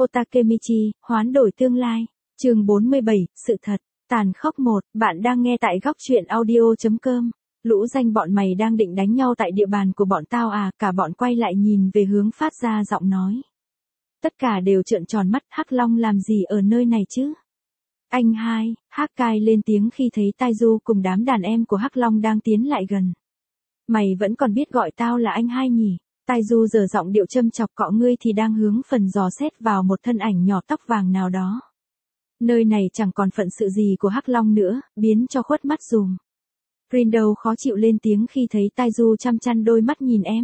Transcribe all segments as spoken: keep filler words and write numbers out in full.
Otakemichi, hoán đổi tương lai. Chương bốn mươi bảy, sự thật, tàn khốc một, bạn đang nghe tại góc truyện audio.com. Lũ danh bọn mày đang định đánh nhau tại địa bàn của bọn tao à, cả bọn quay lại nhìn về hướng phát ra giọng nói. Tất cả đều trợn tròn mắt, Hắc Long làm gì ở nơi này chứ? Anh hai, Hắc Cai lên tiếng khi thấy Taiju cùng đám đàn em của Hắc Long đang tiến lại gần. Mày vẫn còn biết gọi tao là anh hai nhỉ? Taiju giở giọng điệu châm chọc, cọ ngươi thì đang hướng phần dò xét vào một thân ảnh nhỏ tóc vàng nào đó. Nơi này chẳng còn phận sự gì của Hắc Long nữa, biến cho khuất mắt dùm. Rindo khó chịu lên tiếng khi thấy Taiju chăm chăn đôi mắt nhìn em.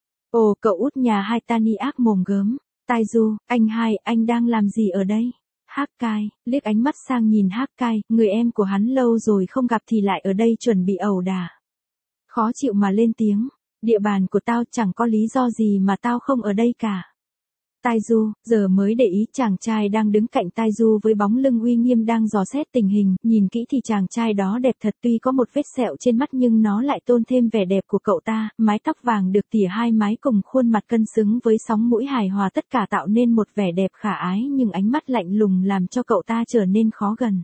Ồ, cậu út nhà Haitani ác mồm gớm. Taiju, anh hai, anh đang làm gì ở đây? Hắc Cai, liếc ánh mắt sang nhìn Hắc Cai, người em của hắn lâu rồi không gặp thì lại ở đây chuẩn bị ẩu đả. Khó chịu mà lên tiếng, địa bàn của tao chẳng có lý do gì mà tao không ở đây cả. Taiju, giờ mới để ý chàng trai đang đứng cạnh Taiju với bóng lưng uy nghiêm đang dò xét tình hình, nhìn kỹ thì chàng trai đó đẹp thật, tuy có một vết sẹo trên mắt nhưng nó lại tôn thêm vẻ đẹp của cậu ta, mái tóc vàng được tỉa hai mái cùng khuôn mặt cân xứng với sóng mũi hài hòa, tất cả tạo nên một vẻ đẹp khả ái nhưng ánh mắt lạnh lùng làm cho cậu ta trở nên khó gần.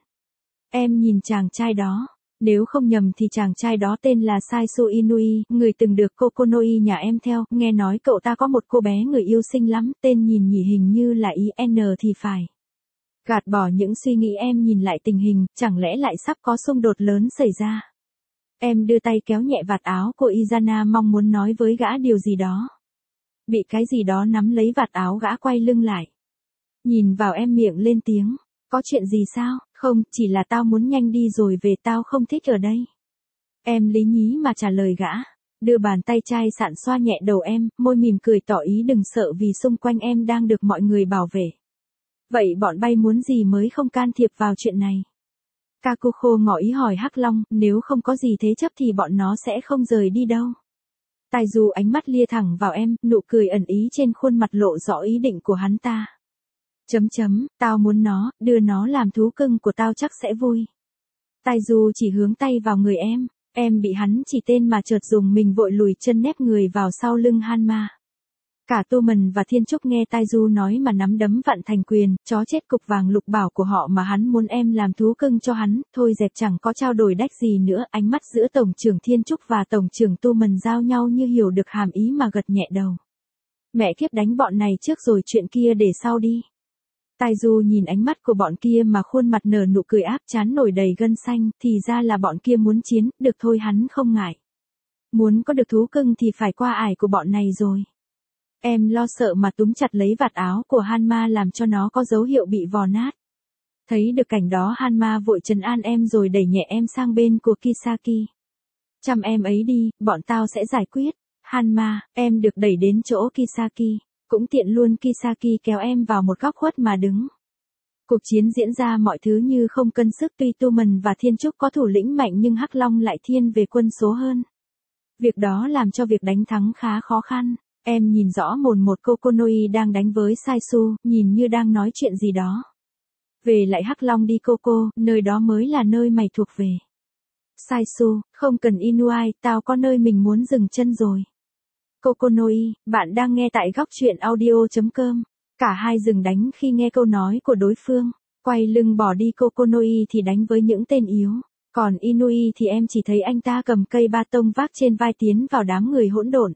Em nhìn chàng trai đó. Nếu không nhầm thì chàng trai đó tên là Saisu Inui, người từng được Kokonoi nhà em theo, nghe nói cậu ta có một cô bé người yêu xinh lắm, tên nhìn nhỉ hình như là i en thì phải. Gạt bỏ những suy nghĩ, em nhìn lại tình hình, chẳng lẽ lại sắp có xung đột lớn xảy ra. Em đưa tay kéo nhẹ vạt áo của Izana, mong muốn nói với gã điều gì đó. Bị cái gì đó nắm lấy vạt áo, gã quay lưng lại. Nhìn vào em, miệng lên tiếng. Có chuyện gì sao? Không, chỉ là tao muốn nhanh đi rồi về, tao không thích ở đây. Em lý nhí mà trả lời gã. Đưa bàn tay chai sạn xoa nhẹ đầu em, môi mỉm cười tỏ ý đừng sợ vì xung quanh em đang được mọi người bảo vệ. Vậy bọn bay muốn gì mới không can thiệp vào chuyện này? Kakuko ngỏ ý hỏi Hắc Long, nếu không có gì thế chấp thì bọn nó sẽ không rời đi đâu. Taiju ánh mắt lia thẳng vào em, nụ cười ẩn ý trên khuôn mặt lộ rõ ý định của hắn ta. Chấm chấm, tao muốn nó, đưa nó làm thú cưng của tao chắc sẽ vui. Taiju chỉ hướng tay vào người em, em bị hắn chỉ tên mà chợt dùng mình vội lùi chân nép người vào sau lưng Hanma. Cả Toman và Thiên Trúc nghe Taiju nói mà nắm đấm vặn thành quyền, chó chết cục vàng lục bảo của họ mà hắn muốn em làm thú cưng cho hắn, thôi dẹp, chẳng có trao đổi đách gì nữa. Ánh mắt giữa Tổng trưởng Thiên Trúc và Tổng trưởng Toman giao nhau như hiểu được hàm ý mà gật nhẹ đầu. Mẹ kiếp, đánh bọn này trước rồi chuyện kia để sau đi. Taiju nhìn ánh mắt của bọn kia mà khuôn mặt nở nụ cười áp chán nổi đầy gân xanh, thì ra là bọn kia muốn chiến, được thôi hắn không ngại. Muốn có được thú cưng thì phải qua ải của bọn này rồi. Em lo sợ mà túm chặt lấy vạt áo của Hanma làm cho nó có dấu hiệu bị vò nát. Thấy được cảnh đó Hanma vội trấn an em rồi đẩy nhẹ em sang bên của Kisaki. Chăm em ấy đi, bọn tao sẽ giải quyết. Hanma, em được đẩy đến chỗ Kisaki. Cũng tiện luôn, Kisaki kéo em vào một góc khuất mà đứng. Cuộc chiến diễn ra mọi thứ như không cân sức, tuy Toman và Thiên Trúc có thủ lĩnh mạnh nhưng Hắc Long lại thiên về quân số hơn. Việc đó làm cho việc đánh thắng khá khó khăn. Em nhìn rõ mồn một Kokonoi đang đánh với Saisu, nhìn như đang nói chuyện gì đó. Về lại Hắc Long đi Koko, nơi đó mới là nơi mày thuộc về. Saisu, không cần Inuai, tao có nơi mình muốn dừng chân rồi. Kokonoi, bạn đang nghe tại góc truyện audio.com. Cả hai dừng đánh khi nghe câu nói của đối phương. Quay lưng bỏ đi, Kokonoi thì đánh với những tên yếu. Còn Inui thì em chỉ thấy anh ta cầm cây ba tông vác trên vai tiến vào đám người hỗn độn.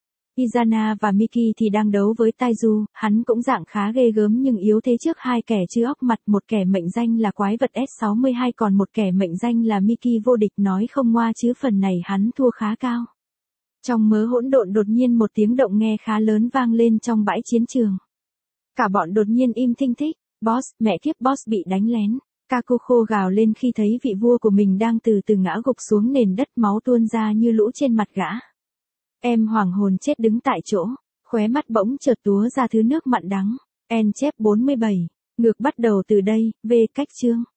Izana và Miki thì đang đấu với Taiju, hắn cũng dạng khá ghê gớm nhưng yếu thế trước hai kẻ chưa óc mặt, một kẻ mệnh danh là quái vật S sáu mươi hai còn một kẻ mệnh danh là Miki vô địch, nói không ngoa chứ phần này hắn thua khá cao. Trong mớ hỗn độn đột nhiên một tiếng động nghe khá lớn vang lên trong bãi chiến trường. Cả bọn đột nhiên im thinh thích. Boss, mẹ kiếp, boss bị đánh lén. Kakuko gào lên khi thấy vị vua của mình đang từ từ ngã gục xuống nền đất, máu tuôn ra như lũ trên mặt gã. Em hoàng hồn chết đứng tại chỗ, khóe mắt bỗng chợt túa ra thứ nước mặn đắng. En chép bốn mươi bảy. Ngược bắt đầu từ đây, về cách chương.